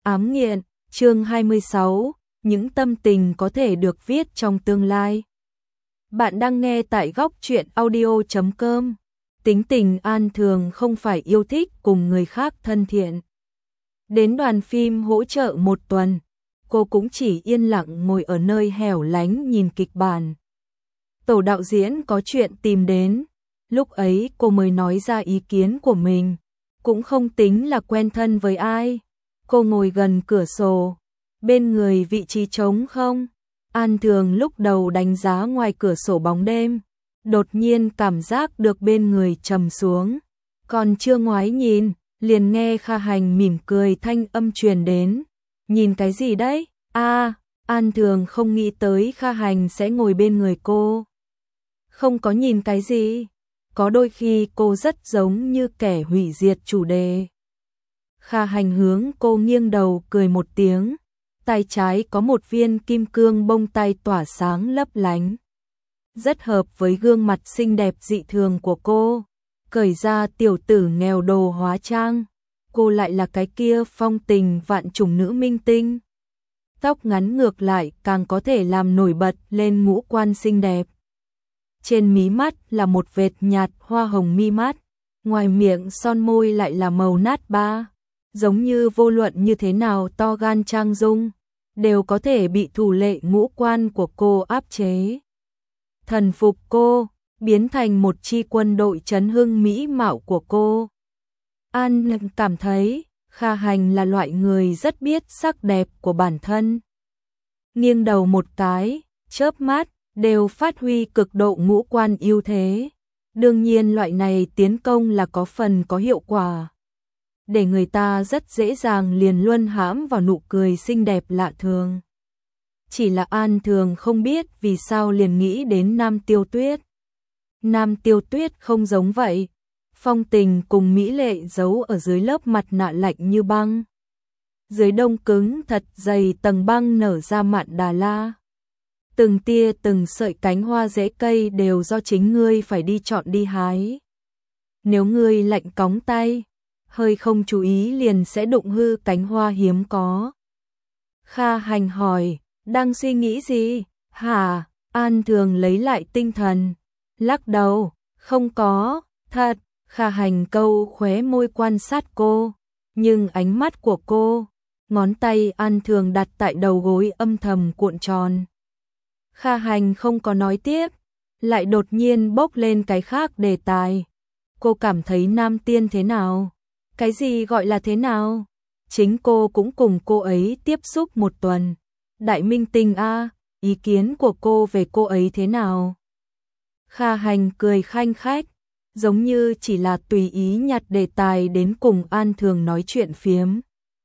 Ám nghiện, chương 26, những tâm tình có thể được viết trong tương lai. Bạn đang nghe tại góc truyện audio.com. Tính tình An thường không phải yêu thích cùng người khác thân thiện. Đến đoàn phim hỗ trợ một tuần, cô cũng chỉ yên lặng ngồi ở nơi hẻo lánh nhìn kịch bản. Tổ đạo diễn có chuyện tìm đến, lúc ấy cô mới nói ra ý kiến của mình, cũng không tính là quen thân với ai. Cô ngồi gần cửa sổ, bên người vị trí trống không. An thường lúc đầu đánh giá ngoài cửa sổ bóng đêm, đột nhiên cảm giác được bên người trầm xuống. Còn chưa ngoái nhìn, liền nghe Kha Hành mỉm cười thanh âm truyền đến. Nhìn cái gì đấy? An thường không nghĩ tới Kha Hành sẽ ngồi bên người cô. Không có nhìn cái gì, có đôi khi cô rất giống như kẻ hủy diệt chủ đề. Kha Hành hướng cô nghiêng đầu cười một tiếng, tay trái có một viên kim cương bông tay tỏa sáng lấp lánh. Rất hợp với gương mặt xinh đẹp dị thường của cô, cởi ra tiểu tử nghèo đồ hóa trang, cô lại là cái kia phong tình vạn trùng nữ minh tinh. Tóc ngắn ngược lại càng có thể làm nổi bật lên ngũ quan xinh đẹp. Trên mí mắt là một vệt nhạt hoa hồng mi mắt, ngoài miệng son môi lại là màu nát ba. Giống như vô luận như thế nào to gan trang dung, đều có thể bị thủ lệ ngũ quan của cô áp chế. Thần phục cô, biến thành một chi quân đội trấn hưng mỹ mạo của cô. An cảm thấy Kha Hành là loại người rất biết sắc đẹp của bản thân. Nghiêng đầu một cái, chớp mắt, đều phát huy cực độ ngũ quan ưu thế. Đương nhiên loại này tiến công là có phần có hiệu quả, để người ta rất dễ dàng liền luân hãm vào nụ cười xinh đẹp lạ thường. Chỉ là An thường không biết vì sao liền nghĩ đến Nam Tiêu Tuyết. Nam Tiêu Tuyết không giống vậy, phong tình cùng mỹ lệ giấu ở dưới lớp mặt nạ lạnh như băng. Dưới đông cứng thật dày tầng băng nở ra mạn Đà La. Từng tia từng sợi cánh hoa rễ cây đều do chính ngươi phải đi chọn đi hái. Nếu ngươi lạnh cóng tay, hơi không chú ý liền sẽ đụng hư cánh hoa hiếm có. Kha Hành hỏi, đang suy nghĩ gì? Hả? An thường lấy lại tinh thần, lắc đầu, không có, thật. Kha Hành câu khóe môi quan sát cô, nhưng ánh mắt của cô, ngón tay An thường đặt tại đầu gối âm thầm cuộn tròn. Kha Hành không có nói tiếp, lại đột nhiên bốc lên cái khác đề tài. Cô cảm thấy nam tiên thế nào? Cái gì gọi là thế nào? Chính cô cũng cùng cô ấy tiếp xúc một tuần. Đại minh tinh a, ý kiến của cô về cô ấy thế nào? Kha Hành cười khanh khách, giống như chỉ là tùy ý nhặt đề tài đến cùng An thường nói chuyện phiếm.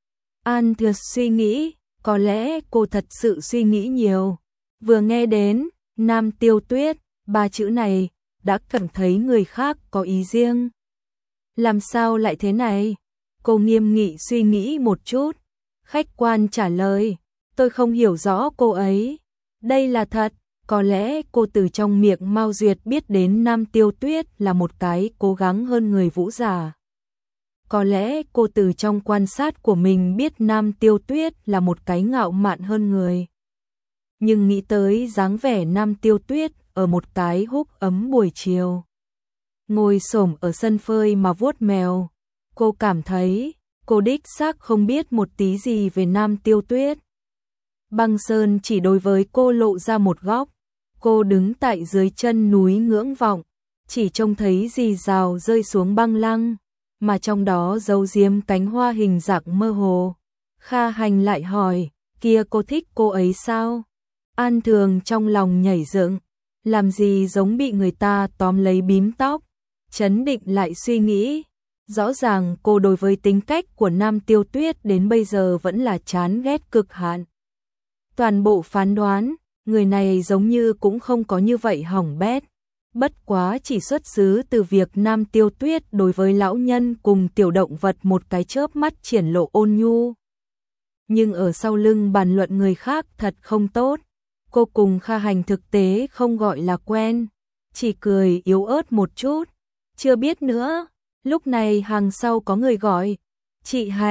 An thường suy nghĩ, có lẽ cô thật sự suy nghĩ nhiều. Vừa nghe đến Nam Tiêu Tuyết, ba chữ này, đã cảm thấy người khác có ý riêng. Làm sao lại thế này? Cô nghiêm nghị suy nghĩ một chút, khách quan trả lời, tôi không hiểu rõ cô ấy. Đây là thật, có lẽ cô từ trong miệng Mao Duyệt biết đến Nam Tiêu Tuyết là một cái cố gắng hơn người vũ giả. Có lẽ cô từ trong quan sát của mình biết Nam Tiêu Tuyết là một cái ngạo mạn hơn người. Nhưng nghĩ tới dáng vẻ Nam Tiêu Tuyết ở một cái húp ấm buổi chiều, ngồi xổm ở sân phơi mà vuốt mèo, cô cảm thấy cô đích xác không biết một tí gì về Nam Tiêu Tuyết. Băng sơn chỉ đối với cô lộ ra một góc, cô đứng tại dưới chân núi ngưỡng vọng, chỉ trông thấy rì rào rơi xuống băng lăng, mà trong đó giấu giếm cánh hoa hình dạng mơ hồ. Kha Hành lại hỏi, kia cô thích cô ấy sao? An thường trong lòng nhảy dựng, làm gì giống bị người ta tóm lấy bím tóc, trấn định lại suy nghĩ. Rõ ràng cô đối với tính cách của Nam Tiêu Tuyết đến bây giờ vẫn là chán ghét cực hạn. Toàn bộ phán đoán, người này giống như cũng không có như vậy hỏng bét. Bất quá chỉ xuất xứ từ việc Nam Tiêu Tuyết đối với lão nhân cùng tiểu động vật một cái chớp mắt triển lộ ôn nhu. Nhưng ở sau lưng bàn luận người khác thật không tốt. Cô cùng Kha Hành thực tế không gọi là quen, chỉ cười yếu ớt một chút. Chưa biết nữa. Lúc này hàng sau có người gọi, chị Hành,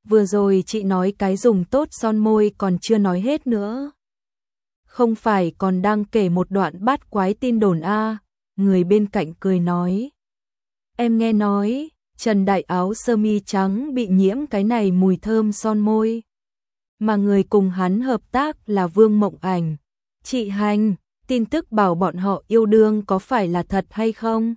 vừa rồi chị nói cái dùng tốt son môi còn chưa nói hết nữa. Không phải còn đang kể một đoạn bát quái tin đồn a? Người bên cạnh cười nói. Em nghe nói, Trần Đại áo sơ mi trắng bị nhiễm cái này mùi thơm son môi. Mà người cùng hắn hợp tác là Vương Mộng Ảnh. Chị Hành, tin tức bảo bọn họ yêu đương có phải là thật hay không?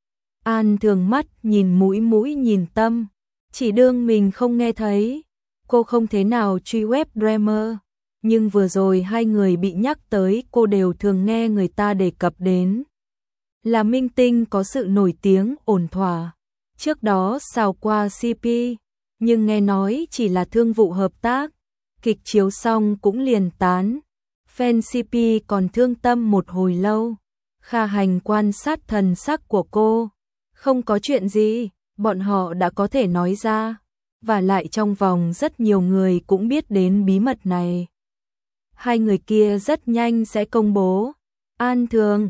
An Thường mắt nhìn mũi nhìn tâm, chỉ đương mình không nghe thấy. Cô không thế nào truy web drama, nhưng vừa rồi hai người bị nhắc tới cô đều thường nghe người ta đề cập đến. Là minh tinh có sự nổi tiếng ổn thỏa, trước đó xào qua CP, nhưng nghe nói chỉ là thương vụ hợp tác, kịch chiếu xong cũng liền tán. Fan CP còn thương tâm một hồi lâu. Kha Hành quan sát thần sắc của cô. Không có chuyện gì, bọn họ đã có thể nói ra. Và lại trong vòng rất nhiều người cũng biết đến bí mật này. Hai người kia rất nhanh sẽ công bố. An Thường,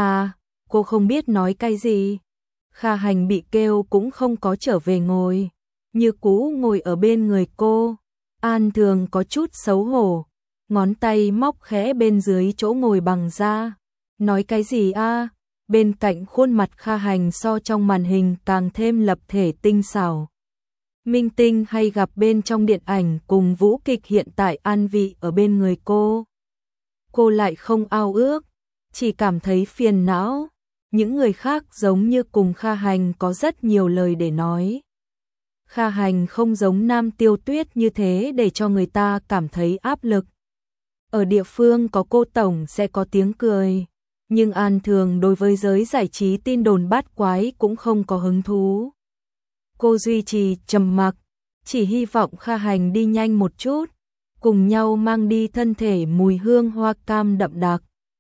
cô không biết nói cái gì. Kha Hành bị kêu cũng không có trở về ngồi. Như cũ ngồi ở bên người cô. An Thường có chút xấu hổ. Ngón tay móc khẽ bên dưới chỗ ngồi bằng da. Nói cái gì a? Bên cạnh khuôn mặt Kha Hành so trong màn hình càng thêm lập thể tinh xảo. Minh tinh hay gặp bên trong điện ảnh cùng vũ kịch hiện tại an vị ở bên người cô. Cô lại không ao ước, chỉ cảm thấy phiền não. Những người khác giống như cùng Kha Hành có rất nhiều lời để nói. Kha Hành không giống Nam Tiêu Tuyết như thế để cho người ta cảm thấy áp lực. Ở địa phương có cô tổng sẽ có tiếng cười, nhưng An Thường đối với giới giải trí tin đồn bát quái cũng không có hứng thú. Cô duy trì trầm mặc, chỉ hy vọng Kha Hành đi nhanh một chút, cùng nhau mang đi thân thể mùi hương hoa cam đậm đặc.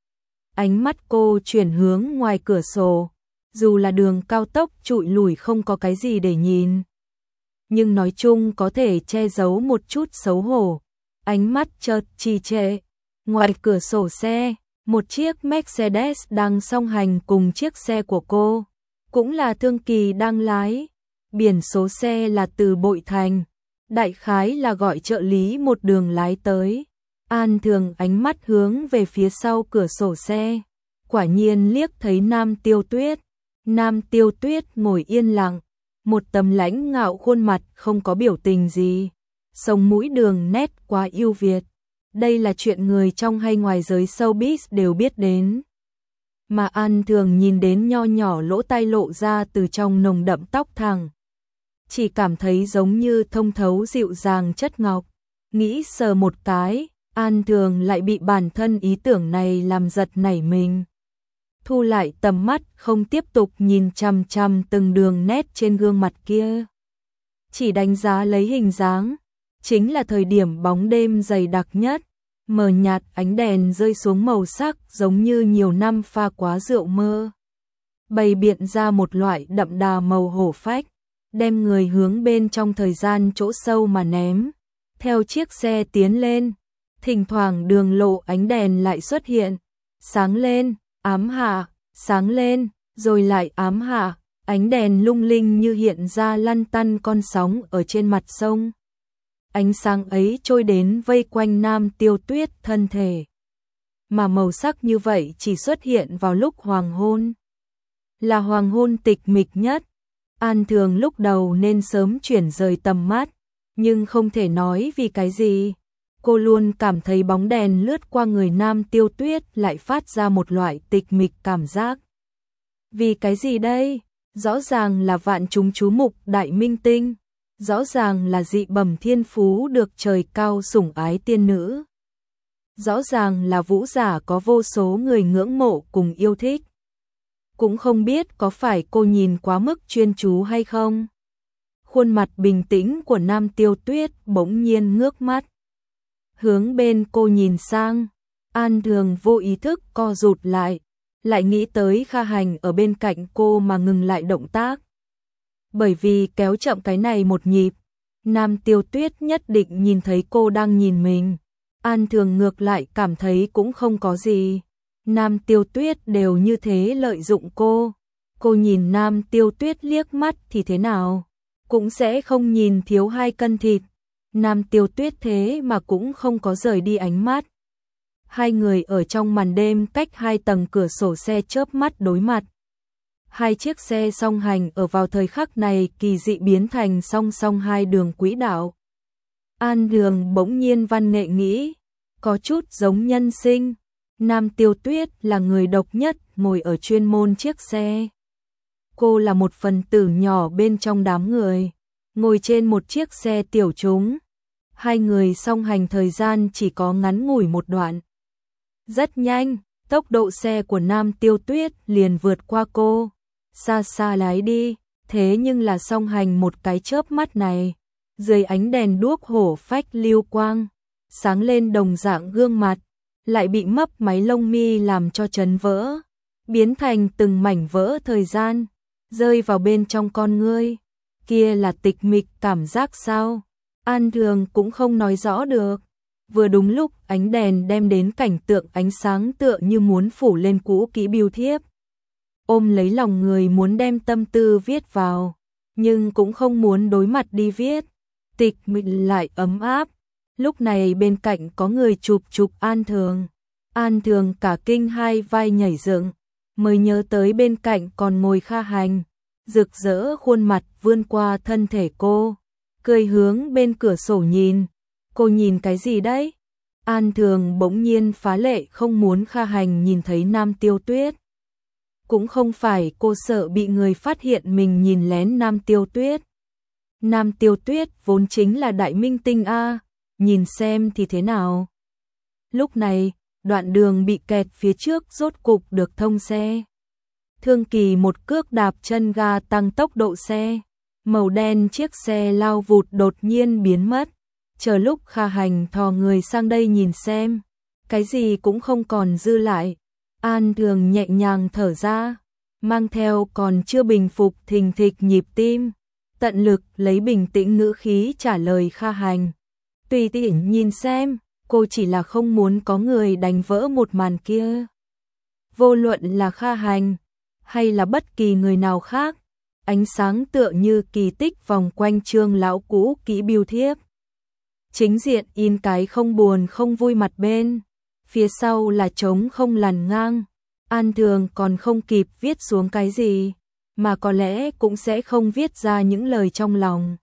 Ánh mắt cô chuyển hướng ngoài cửa sổ, dù là đường cao tốc trụi lủi không có cái gì để nhìn. Nhưng nói chung có thể che giấu một chút xấu hổ. Ánh mắt chợt trì trệ. Ngoài cửa sổ xe, một chiếc Mercedes đang song hành cùng chiếc xe của cô. Cũng là Thương Kỳ đang lái. Biển số xe là từ Bội Thành. Đại khái là gọi trợ lý một đường lái tới. An Thường ánh mắt hướng về phía sau cửa sổ xe. Quả nhiên liếc thấy Nam Tiêu Tuyết. Nam Tiêu Tuyết ngồi yên lặng. Một tấm lãnh ngạo khuôn mặt không có biểu tình gì. Sống mũi đường nét quá ưu việt. Đây là chuyện người trong hay ngoài giới showbiz đều biết đến. Mà An Thường nhìn đến nho nhỏ lỗ tai lộ ra từ trong nồng đậm tóc thẳng. Chỉ cảm thấy giống như thông thấu dịu dàng chất ngọc. Nghĩ sờ một cái, An Thường lại bị bản thân ý tưởng này làm giật nảy mình. Thu lại tầm mắt không tiếp tục nhìn chằm chằm từng đường nét trên gương mặt kia. Chỉ đánh giá lấy hình dáng. Chính là thời điểm bóng đêm dày đặc nhất, mờ nhạt ánh đèn rơi xuống màu sắc giống như nhiều năm pha quá rượu mơ. Bày biện ra một loại đậm đà màu hổ phách, đem người hướng bên trong thời gian chỗ sâu mà ném. Theo chiếc xe tiến lên, thỉnh thoảng đường lộ ánh đèn lại xuất hiện, sáng lên, ám hạ, sáng lên, rồi lại ám hạ, ánh đèn lung linh như hiện ra lăn tăn con sóng ở trên mặt sông. Ánh sáng ấy trôi đến vây quanh Nam Tiêu Tuyết thân thể. Mà màu sắc như vậy chỉ xuất hiện vào lúc hoàng hôn. Là hoàng hôn tịch mịch nhất. An Thường lúc đầu nên sớm chuyển rời tầm mắt, nhưng không thể nói vì cái gì. Cô luôn cảm thấy bóng đèn lướt qua người Nam Tiêu Tuyết lại phát ra một loại tịch mịch cảm giác. Vì cái gì đây? Rõ ràng là vạn chúng chú mục đại minh tinh. Rõ ràng là dị bẩm thiên phú được trời cao sủng ái tiên nữ. Rõ ràng là vũ giả có vô số người ngưỡng mộ cùng yêu thích. Cũng không biết có phải cô nhìn quá mức chuyên chú hay không. Khuôn mặt bình tĩnh của Nam Tiêu Tuyết bỗng nhiên ngước mắt. Hướng bên cô nhìn sang, An Thường vô ý thức co rụt lại nghĩ tới Kha Hành ở bên cạnh cô mà ngừng lại động tác. Bởi vì kéo chậm cái này một nhịp, Nam Tiêu Tuyết nhất định nhìn thấy cô đang nhìn mình. An Thường ngược lại cảm thấy cũng không có gì. Nam Tiêu Tuyết đều như thế lợi dụng cô. Cô nhìn Nam Tiêu Tuyết liếc mắt thì thế nào? Cũng sẽ không nhìn thiếu 2 cân thịt. Nam Tiêu Tuyết thế mà cũng không có rời đi ánh mắt. Hai người ở trong màn đêm cách hai tầng cửa sổ xe chớp mắt đối mặt. Hai chiếc xe song hành ở vào thời khắc này kỳ dị biến thành song song hai đường quỹ đạo. An Đường bỗng nhiên văn nghệ nghĩ, có chút giống nhân sinh. Nam Tiêu Tuyết là người độc nhất ngồi ở chuyên môn chiếc xe. Cô là một phần tử nhỏ bên trong đám người, ngồi trên một chiếc xe tiểu chúng. Hai người song hành thời gian chỉ có ngắn ngủi một đoạn. Rất nhanh, tốc độ xe của Nam Tiêu Tuyết liền vượt qua cô, xa xa lái đi, thế nhưng là song hành một cái chớp mắt này, dưới ánh đèn đuốc hổ phách lưu quang, sáng lên đồng dạng gương mặt, lại bị mấp máy lông mi làm cho chấn vỡ, biến thành từng mảnh vỡ thời gian, rơi vào bên trong con ngươi. Kia là tịch mịch cảm giác sao? An Thường cũng không nói rõ được. Vừa đúng lúc ánh đèn đem đến cảnh tượng ánh sáng tựa như muốn phủ lên cũ kỹ bưu thiếp. Ôm lấy lòng người muốn đem tâm tư viết vào, nhưng cũng không muốn đối mặt đi viết. Tịch mịch lại ấm áp. Lúc này bên cạnh có người chụp An Thường. An Thường cả kinh hai vai nhảy dựng, mới nhớ tới bên cạnh còn ngồi Kha Hành. Rực rỡ khuôn mặt vươn qua thân thể cô, cười hướng bên cửa sổ nhìn. Cô nhìn cái gì đấy? An Thường bỗng nhiên phá lệ không muốn Kha Hành nhìn thấy Nam Tiêu Tuyết. Cũng không phải cô sợ bị người phát hiện mình nhìn lén Nam Tiêu Tuyết. Nam Tiêu Tuyết vốn chính là đại minh tinh a, nhìn xem thì thế nào. Lúc này, đoạn đường bị kẹt phía trước rốt cục được thông xe. Thương Kỳ một cước đạp chân ga tăng tốc độ xe. Màu đen chiếc xe lao vụt đột nhiên biến mất. Chờ lúc Kha Hành thò người sang đây nhìn xem, cái gì cũng không còn dư lại. An Thường nhẹ nhàng thở ra, mang theo còn chưa bình phục thình thịch nhịp tim, tận lực lấy bình tĩnh ngữ khí trả lời Kha Hành. Tùy tiện nhìn xem, cô chỉ là không muốn có người đánh vỡ một màn kia. Vô luận là Kha Hành hay là bất kỳ người nào khác, ánh sáng tựa như kỳ tích vòng quanh Trương lão cũ kỹ bưu thiếp. Chính diện in cái không buồn không vui mặt bên, phía sau là trống không làn ngang. An Thường còn không kịp viết xuống cái gì, mà có lẽ cũng sẽ không viết ra những lời trong lòng.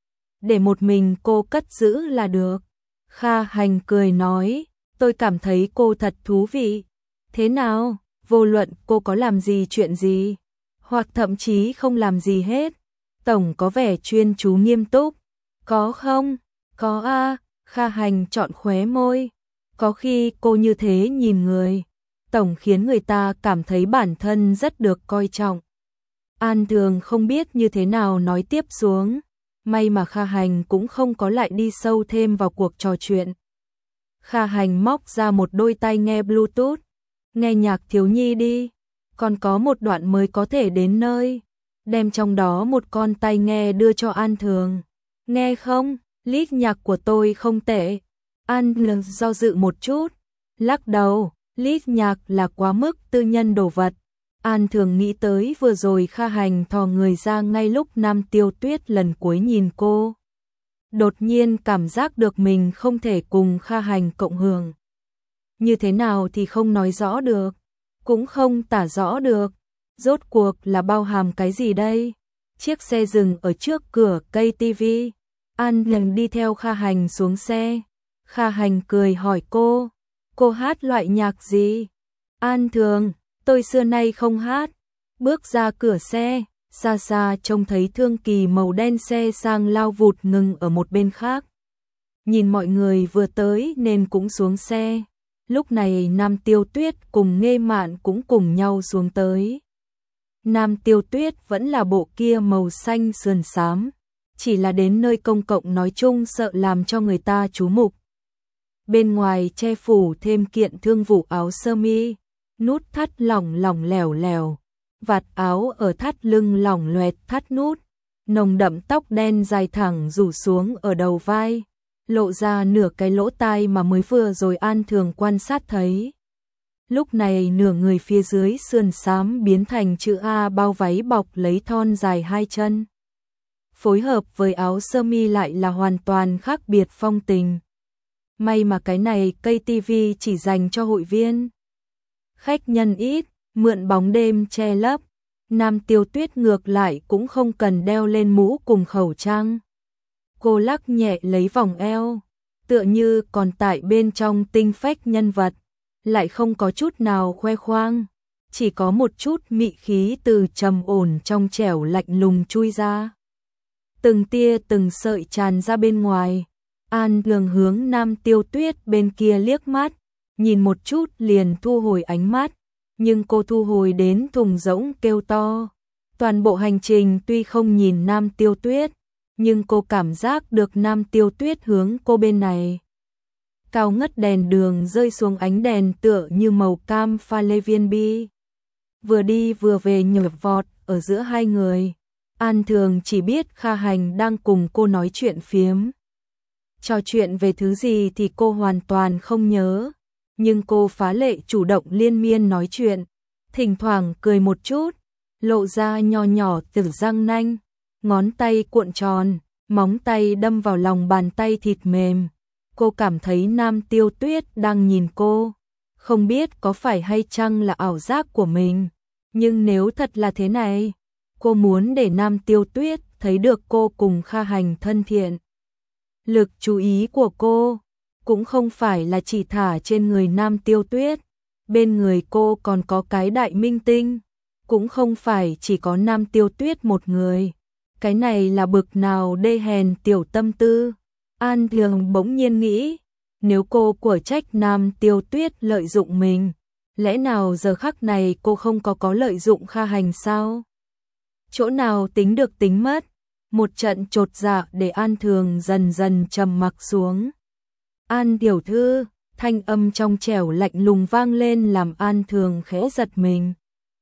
Để một mình cô cất giữ là được. Kha Hành cười nói, tôi cảm thấy cô thật thú vị. Thế nào, vô luận cô có làm gì chuyện gì, hoặc thậm chí không làm gì hết, tổng có vẻ chuyên chú nghiêm túc. Có không? Có a. Kha Hành chọn khóe môi. Có khi cô như thế nhìn người, tổng khiến người ta cảm thấy bản thân rất được coi trọng. An Thường không biết như thế nào nói tiếp xuống. May mà Kha Hành cũng không có lại đi sâu thêm vào cuộc trò chuyện. Kha Hành móc ra một đôi tai nghe Bluetooth. Nghe nhạc thiếu nhi đi, còn có một đoạn mới có thể đến nơi. Đem trong đó một con tai nghe đưa cho An Thường. Nghe không? List nhạc của tôi không tệ. An Thường do dự một chút, lắc đầu, list nhạc là quá mức tư nhân đồ vật. An Thường nghĩ tới vừa rồi Kha Hành thò người ra ngay lúc Nam Tiêu Tuyết lần cuối nhìn cô. Đột nhiên cảm giác được mình không thể cùng Kha Hành cộng hưởng. Như thế nào thì không nói rõ được, cũng không tả rõ được. Rốt cuộc là bao hàm cái gì đây? Chiếc xe dừng ở trước cửa cây tivi. An Thường đi theo Kha Hành xuống xe. Kha Hành cười hỏi cô hát loại nhạc gì? An Thường, tôi xưa nay không hát. Bước ra cửa xe, xa xa trông thấy Thương Kỳ màu đen xe sang lao vụt ngừng ở một bên khác. Nhìn mọi người vừa tới nên cũng xuống xe. Lúc này Nam Tiêu Tuyết cùng Nghê Mạn cũng cùng nhau xuống tới. Nam Tiêu Tuyết vẫn là bộ kia màu xanh sườn xám, chỉ là đến nơi công cộng nói chung sợ làm cho người ta chú mục. Bên ngoài che phủ thêm kiện thương vụ áo sơ mi, nút thắt lỏng lỏng lẻo lẻo, vạt áo ở thắt lưng lỏng loẹt thắt nút, nồng đậm tóc đen dài thẳng rủ xuống ở đầu vai, lộ ra nửa cái lỗ tai mà mới vừa rồi An Thường quan sát thấy. Lúc này nửa người phía dưới sườn xám biến thành chữ A bao váy bọc lấy thon dài hai chân. phối hợp với áo sơ mi lại là hoàn toàn khác biệt phong tình. May mà cái này cây TV chỉ dành cho hội viên. Khách nhân ít, mượn bóng đêm che lấp. Nam Tiêu Tuyết ngược lại cũng không cần đeo lên mũ cùng khẩu trang. Cô lắc nhẹ lấy vòng eo, tựa như còn tại bên trong tinh phách nhân vật, lại không có chút nào khoe khoang, chỉ có một chút mị khí từ trầm ổn trong trẻo lạnh lùng chui ra. Từng tia từng sợi tràn ra bên ngoài. An Tường hướng Nam Tiêu Tuyết bên kia liếc mắt, nhìn một chút liền thu hồi ánh mắt, nhưng cô thu hồi đến thùng rỗng kêu to. Toàn bộ hành trình tuy không nhìn Nam Tiêu Tuyết, nhưng cô cảm giác được Nam Tiêu Tuyết hướng cô bên này. Cao ngất đèn đường rơi xuống ánh đèn tựa như màu cam pha lê viên bi. Vừa đi vừa về nhảy vọt ở giữa hai người. An Thường chỉ biết Kha Hành đang cùng cô nói chuyện phiếm. Trò chuyện về thứ gì thì cô hoàn toàn không nhớ, nhưng cô phá lệ chủ động liên miên nói chuyện, thỉnh thoảng cười một chút, lộ ra nho nhỏ từ răng nanh, ngón tay cuộn tròn, móng tay đâm vào lòng bàn tay thịt mềm. Cô cảm thấy Nam Tiêu Tuyết đang nhìn cô, không biết có phải hay chăng là ảo giác của mình, nhưng nếu thật là thế này, cô muốn để Nam Tiêu Tuyết thấy được cô cùng Kha Hành thân thiện. Lực chú ý của cô cũng không phải là chỉ thả trên người Nam Tiêu Tuyết, bên người cô còn có cái đại minh tinh, cũng không phải chỉ có Nam Tiêu Tuyết một người. Cái này là bực nào đê hèn tiểu tâm tư. An Thường bỗng nhiên nghĩ, nếu cô của trách Nam Tiêu Tuyết lợi dụng mình, lẽ nào giờ khắc này cô không có lợi dụng Kha Hành sao? Chỗ nào tính được tính mất, một trận chột dạ để An Thường dần dần trầm mặc xuống. An tiểu thư, thanh âm trong trẻo lạnh lùng vang lên làm An Thường khẽ giật mình.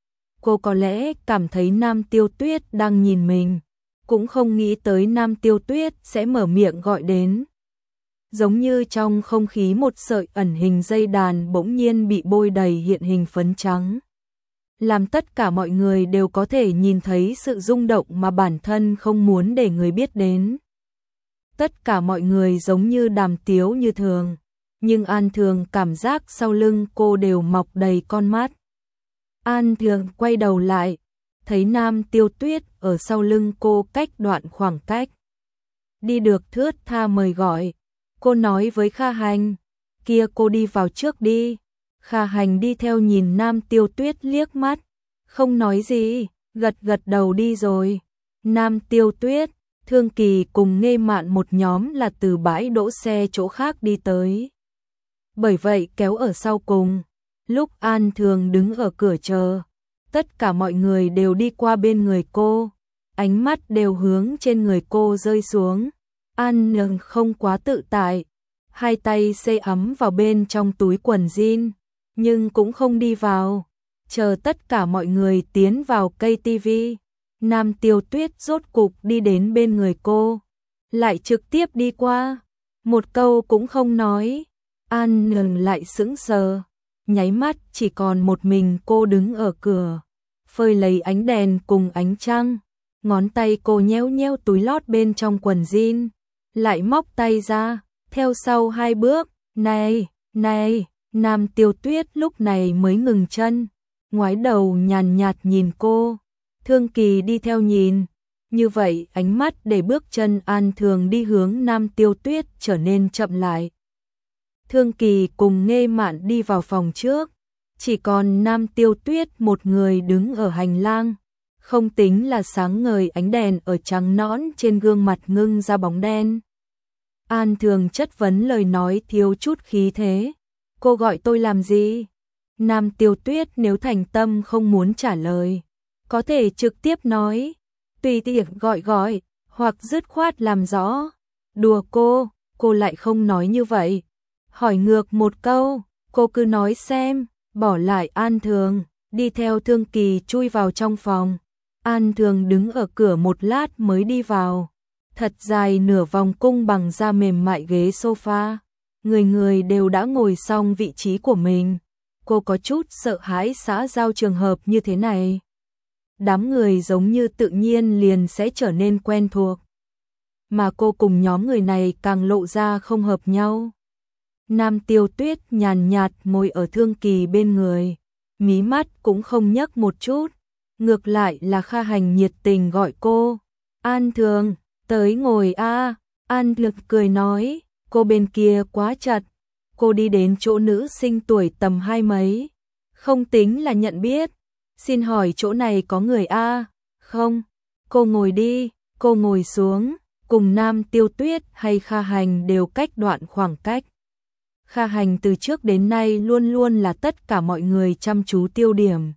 Cô có lẽ cảm thấy Nam Tiêu Tuyết đang nhìn mình, cũng không nghĩ tới Nam Tiêu Tuyết sẽ mở miệng gọi đến. Giống như trong không khí một sợi ẩn hình dây đàn bỗng nhiên bị bôi đầy hiện hình phấn trắng, làm tất cả mọi người đều có thể nhìn thấy sự rung động mà bản thân không muốn để người biết đến. Tất cả mọi người giống như đàm tiếu như thường, nhưng An Thường cảm giác sau lưng cô đều mọc đầy con mắt. An Thường quay đầu lại, thấy Nam Tiêu Tuyết ở sau lưng cô cách đoạn khoảng cách. Đi được thướt tha mời gọi, cô nói với Kha Hành, kia cô đi vào trước đi. Kha Hành đi theo nhìn Nam Tiêu Tuyết liếc mắt, không nói gì, gật gật đầu đi rồi. Nam Tiêu Tuyết, Thương Kỳ cùng Nghê Mạn một nhóm là từ bãi đỗ xe chỗ khác đi tới. Bởi vậy kéo ở sau cùng, lúc An Thường đứng ở cửa chờ, tất cả mọi người đều đi qua bên người cô, ánh mắt đều hướng trên người cô rơi xuống. An Thường không quá tự tại, hai tay xây ấm vào bên trong túi quần jean, nhưng cũng không đi vào, chờ tất cả mọi người tiến vào cây tivi. Nam Tiêu Tuyết rốt cục đi đến bên người cô, lại trực tiếp đi qua, một câu cũng không nói. An Thường lại sững sờ, nháy mắt chỉ còn một mình cô đứng ở cửa, phơi lấy ánh đèn cùng ánh trăng, ngón tay cô nhéo nhéo túi lót bên trong quần jean, lại móc tay ra, theo sau hai bước, này, này. Nam Tiêu Tuyết lúc này mới ngừng chân, ngoái đầu nhàn nhạt nhìn cô. Thương Kỳ đi theo nhìn, như vậy ánh mắt để bước chân An Thường đi hướng Nam Tiêu Tuyết trở nên chậm lại. Thương Kỳ cùng Nghê Mạn đi vào phòng trước, chỉ còn Nam Tiêu Tuyết một người đứng ở hành lang, không tính là sáng ngời ánh đèn ở trắng nõn trên gương mặt ngưng ra bóng đen. An Thường chất vấn lời nói thiếu chút khí thế. Cô gọi tôi làm gì? Nam Tiêu Tuyết nếu thành tâm không muốn trả lời, có thể trực tiếp nói, tùy tiện gọi, hoặc dứt khoát làm rõ. Đùa cô lại không nói như vậy. Hỏi ngược một câu, cô cứ nói xem, bỏ lại An Thường, đi theo Thương Kỳ chui vào trong phòng. An Thường đứng ở cửa một lát mới đi vào, thật dài nửa vòng cung bằng da mềm mại ghế sofa. Người người đều đã ngồi xong vị trí của mình. Cô có chút sợ hãi xã giao trường hợp như thế này. Đám người giống như tự nhiên liền sẽ trở nên quen thuộc. mà cô cùng nhóm người này càng lộ ra không hợp nhau. Nam Tiêu Tuyết nhàn nhạt ngồi ở Thương Kỳ bên người, mí mắt cũng không nhấc một chút, ngược lại là Kha Hành nhiệt tình gọi cô, An Thường, tới ngồi a. An Lực cười nói, cô bên kia quá chật, cô đi đến chỗ nữ sinh tuổi tầm hai mấy, không tính là nhận biết, xin hỏi chỗ này có người a? Không, cô ngồi đi, cô ngồi xuống, cùng Nam Tiêu Tuyết hay Kha Hành đều cách đoạn khoảng cách. Kha Hành từ trước đến nay luôn luôn là tất cả mọi người chăm chú tiêu điểm.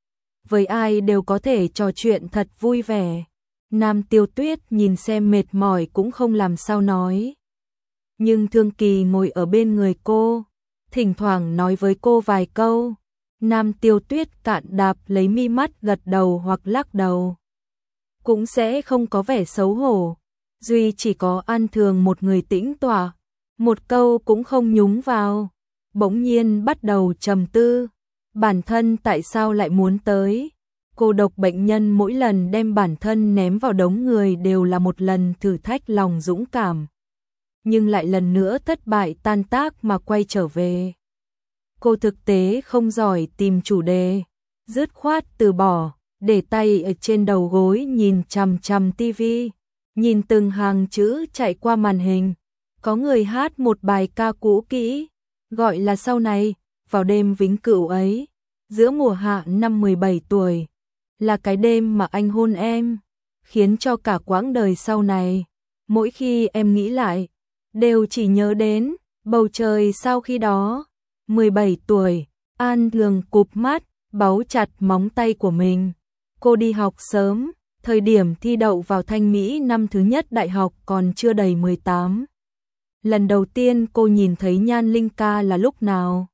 Với ai đều có thể trò chuyện thật vui vẻ. Nam Tiêu Tuyết nhìn xem mệt mỏi cũng không làm sao nói. Nhưng Thương Kỳ ngồi ở bên người cô, thỉnh thoảng nói với cô vài câu. Nam Tiêu Tuyết cạn đạp lấy mi mắt gật đầu hoặc lắc đầu. Cũng sẽ không có vẻ xấu hổ. Duy chỉ có An Thường một người tĩnh tọa, một câu cũng không nhúng vào. Bỗng nhiên bắt đầu trầm tư. Bản thân tại sao lại muốn tới? Cô độc bệnh nhân mỗi lần đem bản thân ném vào đống người đều là một lần thử thách lòng dũng cảm. Nhưng lại lần nữa thất bại tan tác mà quay trở về. Cô thực tế không giỏi tìm chủ đề, dứt khoát từ bỏ, để tay ở trên đầu gối nhìn chằm chằm tivi, nhìn từng hàng chữ chạy qua màn hình. Có người hát một bài ca cũ kỹ, gọi là Sau Này, vào đêm vĩnh cửu ấy, giữa mùa hạ năm 17 tuổi, là cái đêm mà anh hôn em, khiến cho cả quãng đời sau này, mỗi khi em nghĩ lại, đều chỉ nhớ đến bầu trời sau khi đó. 17 tuổi, An Thường cụp mắt, báu chặt móng tay của mình. Cô đi học sớm, thời điểm thi đậu vào Thanh Mỹ năm thứ nhất đại học còn chưa đầy 18. Lần đầu tiên cô nhìn thấy Nhan Linh Ca là lúc nào?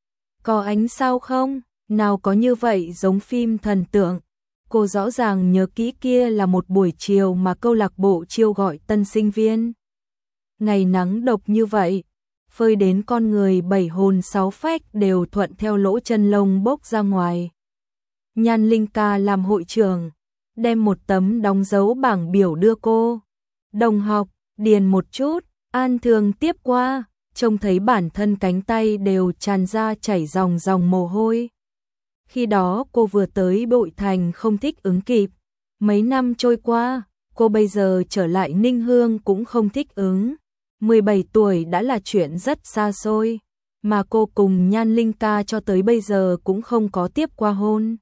Có ánh sao không? Nào có như vậy giống phim thần tượng. Cô rõ ràng nhớ kỹ kia là một buổi chiều mà câu lạc bộ chiêu gọi tân sinh viên. Ngày nắng độc như vậy, phơi đến con người bảy hồn sáu phách đều thuận theo lỗ chân lông bốc ra ngoài. Nhan Linh Ca làm hội trưởng, đem một tấm đóng dấu bảng biểu đưa cô. Đồng học, điền một chút. An Thường tiếp qua, trông thấy bản thân cánh tay đều tràn ra chảy dòng dòng mồ hôi. Khi đó cô vừa tới Bội Thành không thích ứng kịp. Mấy năm trôi qua, cô bây giờ trở lại Ninh Hương cũng không thích ứng. 17 tuổi đã là chuyện rất xa xôi, mà cô cùng Nhan Linh Ca cho tới bây giờ cũng không có tiếp qua hôn.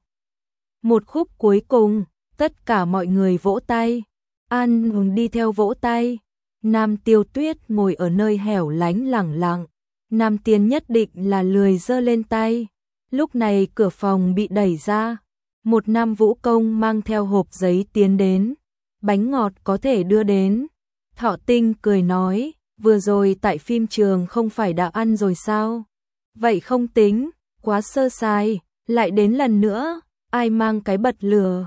Một khúc cuối cùng, tất cả mọi người vỗ tay. An Thường đi theo vỗ tay. Nam Tiêu Tuyết ngồi ở nơi hẻo lánh lẳng lặng. Nam Tiên nhất định là lười giơ lên tay. Lúc này cửa phòng bị đẩy ra. Một nam vũ công mang theo hộp giấy tiến đến. Bánh ngọt có thể đưa đến. Thọ Tinh cười nói, vừa rồi tại phim trường không phải đã ăn rồi sao? Vậy không tính, quá sơ sài, lại đến lần nữa, ai mang cái bật lửa?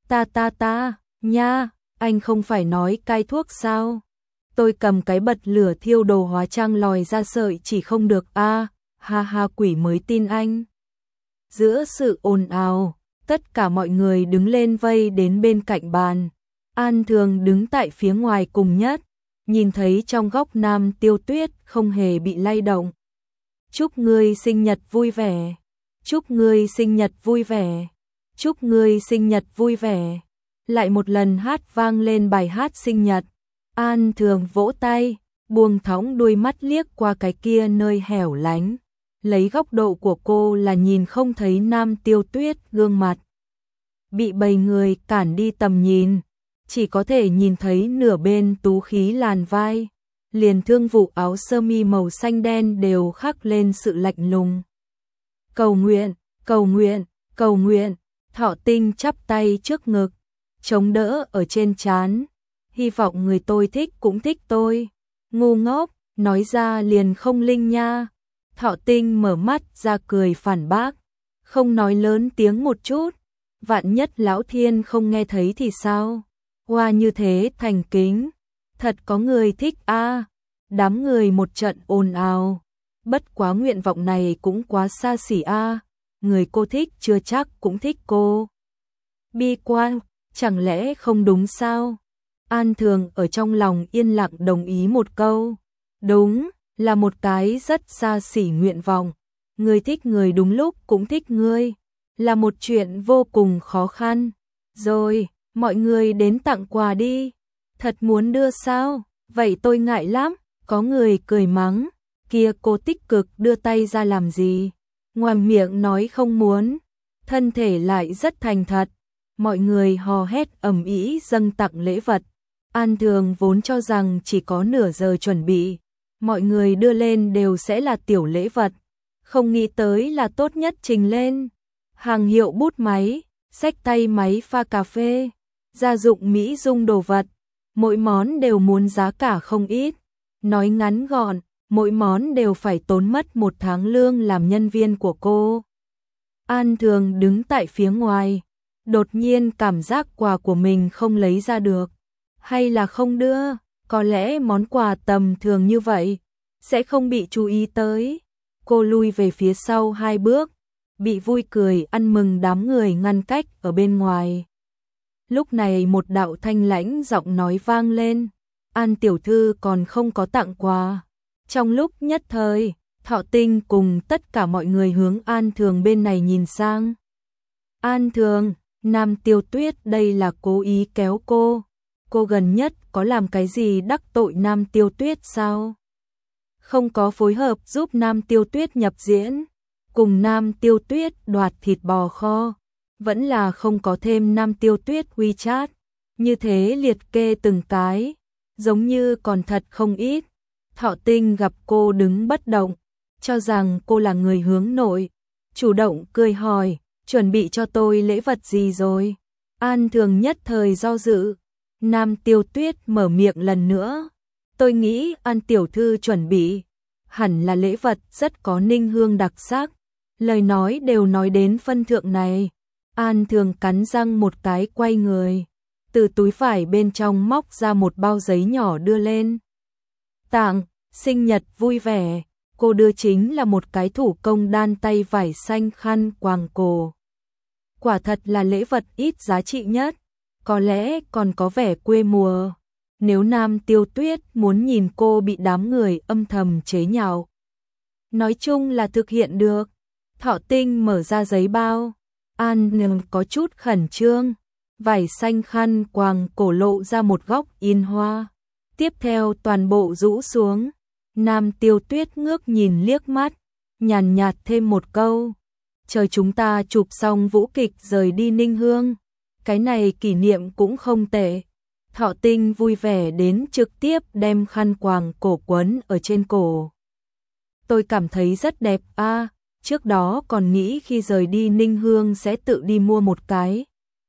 Ta, nha, anh không phải nói cai thuốc sao? Tôi cầm cái bật lửa thiêu đồ hóa trang lòi ra sợi chỉ không được a, ha ha, quỷ mới tin anh. Giữa sự ồn ào, tất cả mọi người đứng lên vây đến bên cạnh bàn. An Thường đứng tại phía ngoài cùng nhất, nhìn thấy trong góc Nam Tiêu Tuyết không hề bị lay động. Chúc ngươi sinh nhật vui vẻ, chúc ngươi sinh nhật vui vẻ, chúc ngươi sinh nhật vui vẻ. Lại một lần hát vang lên bài hát sinh nhật. An Thường vỗ tay, buông thõng đuôi mắt liếc qua cái kia nơi hẻo lánh. Lấy góc độ của cô là nhìn không thấy Nam Tiêu Tuyết gương mặt. Bị bầy người cản đi tầm nhìn, chỉ có thể nhìn thấy nửa bên tú khí làn vai. Liền thương vụ áo sơ mi màu xanh đen đều khắc lên sự lạnh lùng. Cầu nguyện, cầu nguyện, cầu nguyện. Thọ Tinh chắp tay trước ngực, chống đỡ ở trên trán. Hy vọng người tôi thích cũng thích tôi. Ngu ngốc, nói ra liền không linh nha. Thọ Tinh mở mắt ra cười phản bác. Không nói lớn tiếng một chút, vạn nhất Lão Thiên không nghe thấy thì sao? Hoa như thế thành kính, thật có người thích a. Đám người một trận ồn ào. Bất quá nguyện vọng này cũng quá xa xỉ a. Người cô thích chưa chắc cũng thích cô. Bi quan, chẳng lẽ không đúng sao? An Thường ở trong lòng yên lặng đồng ý một câu. Đúng, là một cái rất xa xỉ nguyện vọng. Người thích người đúng lúc cũng thích ngươi, là một chuyện vô cùng khó khăn. Rồi, mọi người đến tặng quà đi. Thật muốn đưa sao? Vậy tôi ngại lắm. Có người cười mắng. Kia cô tích cực đưa tay ra làm gì? Ngoài miệng nói không muốn, thân thể lại rất thành thật. Mọi người hò hét ầm ĩ dâng tặng lễ vật. An Thường vốn cho rằng chỉ có nửa giờ chuẩn bị, mọi người đưa lên đều sẽ là tiểu lễ vật, không nghĩ tới là tốt nhất trình lên. Hàng hiệu bút máy, xách tay máy pha cà phê, gia dụng mỹ dung đồ vật, mỗi món đều muốn giá cả không ít. Nói ngắn gọn, mỗi món đều phải tốn mất 1 tháng lương làm nhân viên của cô. An Thường đứng tại phía ngoài, đột nhiên cảm giác quà của mình không lấy ra được, hay là không đưa, có lẽ món quà tầm thường như vậy sẽ không bị chú ý tới. Cô lui về phía sau 2 bước, bị vui cười ăn mừng đám người ngăn cách ở bên ngoài. Lúc này một đạo thanh lãnh giọng nói vang lên, An tiểu thư còn không có tặng quà. Trong lúc nhất thời, Thọ Tinh cùng tất cả mọi người hướng An Thường bên này nhìn sang. An Thường, Nam Tiêu Tuyết đây là cố ý kéo cô. Cô gần nhất có làm cái gì đắc tội Nam Tiêu Tuyết sao? Không có phối hợp giúp Nam Tiêu Tuyết nhập diễn, cùng Nam Tiêu Tuyết đoạt thịt bò kho, vẫn là không có thêm Nam Tiêu Tuyết WeChat. Như thế liệt kê từng cái, giống như còn thật không ít. Thọ Tinh gặp cô đứng bất động, cho rằng cô là người hướng nội, chủ động cười hỏi, chuẩn bị cho tôi lễ vật gì rồi? An Thường nhất thời do dự. Nam Tiêu Tuyết mở miệng lần nữa, tôi nghĩ An tiểu thư chuẩn bị hẳn là lễ vật rất có Ninh Hương đặc sắc. Lời nói đều nói đến phân thượng này. An Thường cắn răng một cái quay người, từ túi vải bên trong móc ra một bao giấy nhỏ đưa lên. Tặng, sinh nhật vui vẻ. Cô đưa chính là một cái thủ công đan tay vải xanh khăn quàng cổ. Quả thật là lễ vật ít giá trị nhất, có lẽ còn có vẻ quê mùa. Nếu Nam Tiêu Tuyết muốn nhìn cô bị đám người âm thầm chế nhạo, nói chung là thực hiện được. Thọ Tinh mở ra giấy bao, An Thường có chút khẩn trương, vải xanh khăn quàng cổ lộ ra một góc in hoa, tiếp theo toàn bộ rũ xuống. Nam Tiêu Tuyết ngước nhìn liếc mắt, nhàn nhạt thêm một câu, chờ chúng ta chụp xong vũ kịch rời đi Ninh Hương, cái này kỷ niệm cũng không tệ. Thọ Tinh vui vẻ đến trực tiếp đem khăn quàng cổ quấn ở trên cổ. Tôi cảm thấy rất đẹp a, trước đó còn nghĩ khi rời đi Ninh Hương sẽ tự đi mua một cái.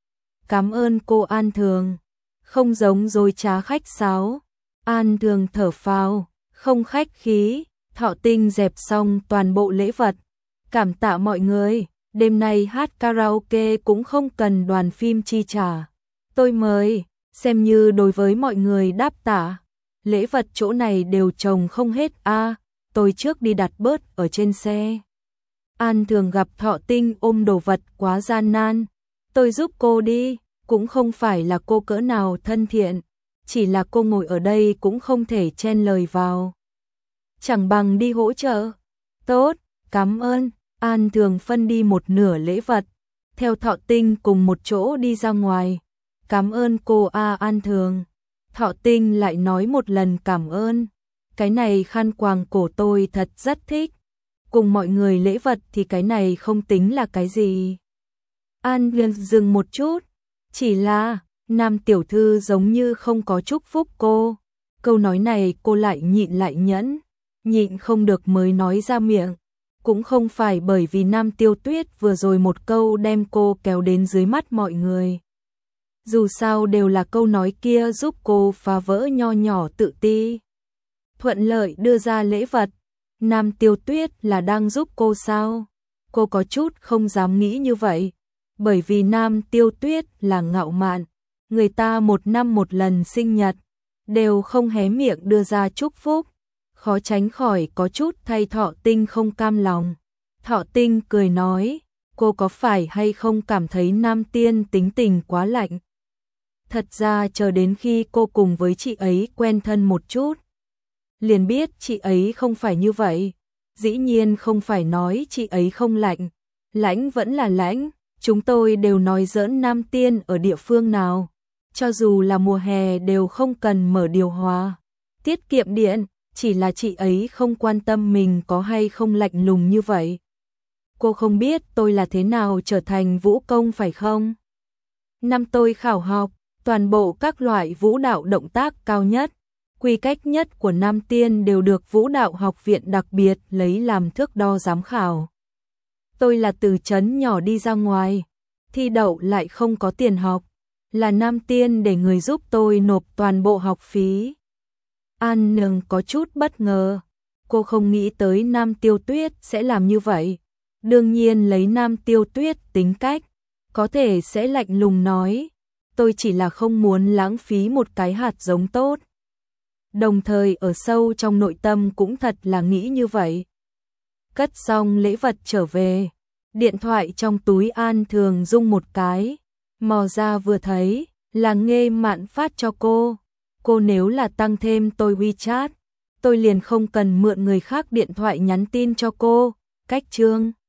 Cảm ơn cô An Thường, không giống dối trá khách sáo. An Thường thở phào, không khách khí. Thọ Tinh dẹp xong toàn bộ lễ vật, cảm tạ mọi người, đêm nay hát karaoke cũng không cần đoàn phim chi trả. Tôi mời, xem như đối với mọi người đáp tạ. Lễ vật chỗ này đều trồng không hết a, tôi trước đi đặt bớt ở trên xe. An Thường gặp Thọ Tinh ôm đồ vật quá gian nan, tôi giúp cô đi, cũng không phải là cô cỡ nào thân thiện, chỉ là cô ngồi ở đây cũng không thể chen lời vào. Chẳng bằng đi hỗ trợ. Tốt, cảm ơn. An Thường phân đi một nửa lễ vật, theo Thọ Tinh cùng một chỗ đi ra ngoài. Cảm ơn cô An Thường. Thọ Tinh lại nói một lần cảm ơn. Cái này khăn quàng cổ tôi thật rất thích. Cùng mọi người lễ vật thì cái này không tính là cái gì. An Thường dừng một chút. Chỉ là, Nam tiểu thư giống như không có chúc phúc cô. Câu nói này cô lại nhẫn, nhịn không được mới nói ra miệng. Cũng không phải bởi vì Nam Tiêu Tuyết vừa rồi một câu đem cô kéo đến dưới mắt mọi người. Dù sao đều là câu nói kia giúp cô phá vỡ nho nhỏ tự ti. Thuận lợi đưa ra lễ vật. Nam Tiêu Tuyết là đang giúp cô sao? Cô có chút không dám nghĩ như vậy. Bởi vì Nam Tiêu Tuyết là ngạo mạn. Người ta 1 năm 1 lần sinh nhật, đều không hé miệng đưa ra chúc phúc. Khó tránh khỏi có chút thay Thọ Tinh không cam lòng. Thọ Tinh cười nói, cô có phải hay không cảm thấy Nam Tiên tính tình quá lạnh? Thật ra chờ đến khi cô cùng với chị ấy quen thân một chút, liền biết chị ấy không phải như vậy. Dĩ nhiên không phải nói chị ấy không lạnh, lãnh vẫn là lãnh, chúng tôi đều nói giỡn Nam Tiên ở địa phương nào, cho dù là mùa hè đều không cần mở điều hòa, tiết kiệm điện, chỉ là chị ấy không quan tâm mình có hay không lạnh lùng như vậy. Cô không biết tôi là thế nào trở thành vũ công phải không? Năm tôi khảo học, toàn bộ các loại vũ đạo động tác cao nhất, quy cách nhất của Nam Tiên đều được Vũ đạo học viện đặc biệt lấy làm thước đo giám khảo. Tôi là từ trấn nhỏ đi ra ngoài, thi đậu lại không có tiền học, là Nam Tiên để người giúp tôi nộp toàn bộ học phí. An Nương có chút bất ngờ, cô không nghĩ tới Nam Tiêu Tuyết sẽ làm như vậy. Đương nhiên lấy Nam Tiêu Tuyết tính cách, có thể sẽ lạnh lùng nói, tôi chỉ là không muốn lãng phí một cái hạt giống tốt. Đồng thời ở sâu trong nội tâm cũng thật là nghĩ như vậy. Cất xong lễ vật trở về, điện thoại trong túi An Thường rung một cái, mò ra vừa thấy là Nghê Mạn phát cho cô. Cô nếu là tăng thêm tôi WeChat, tôi liền không cần mượn người khác điện thoại nhắn tin cho cô. Cách chương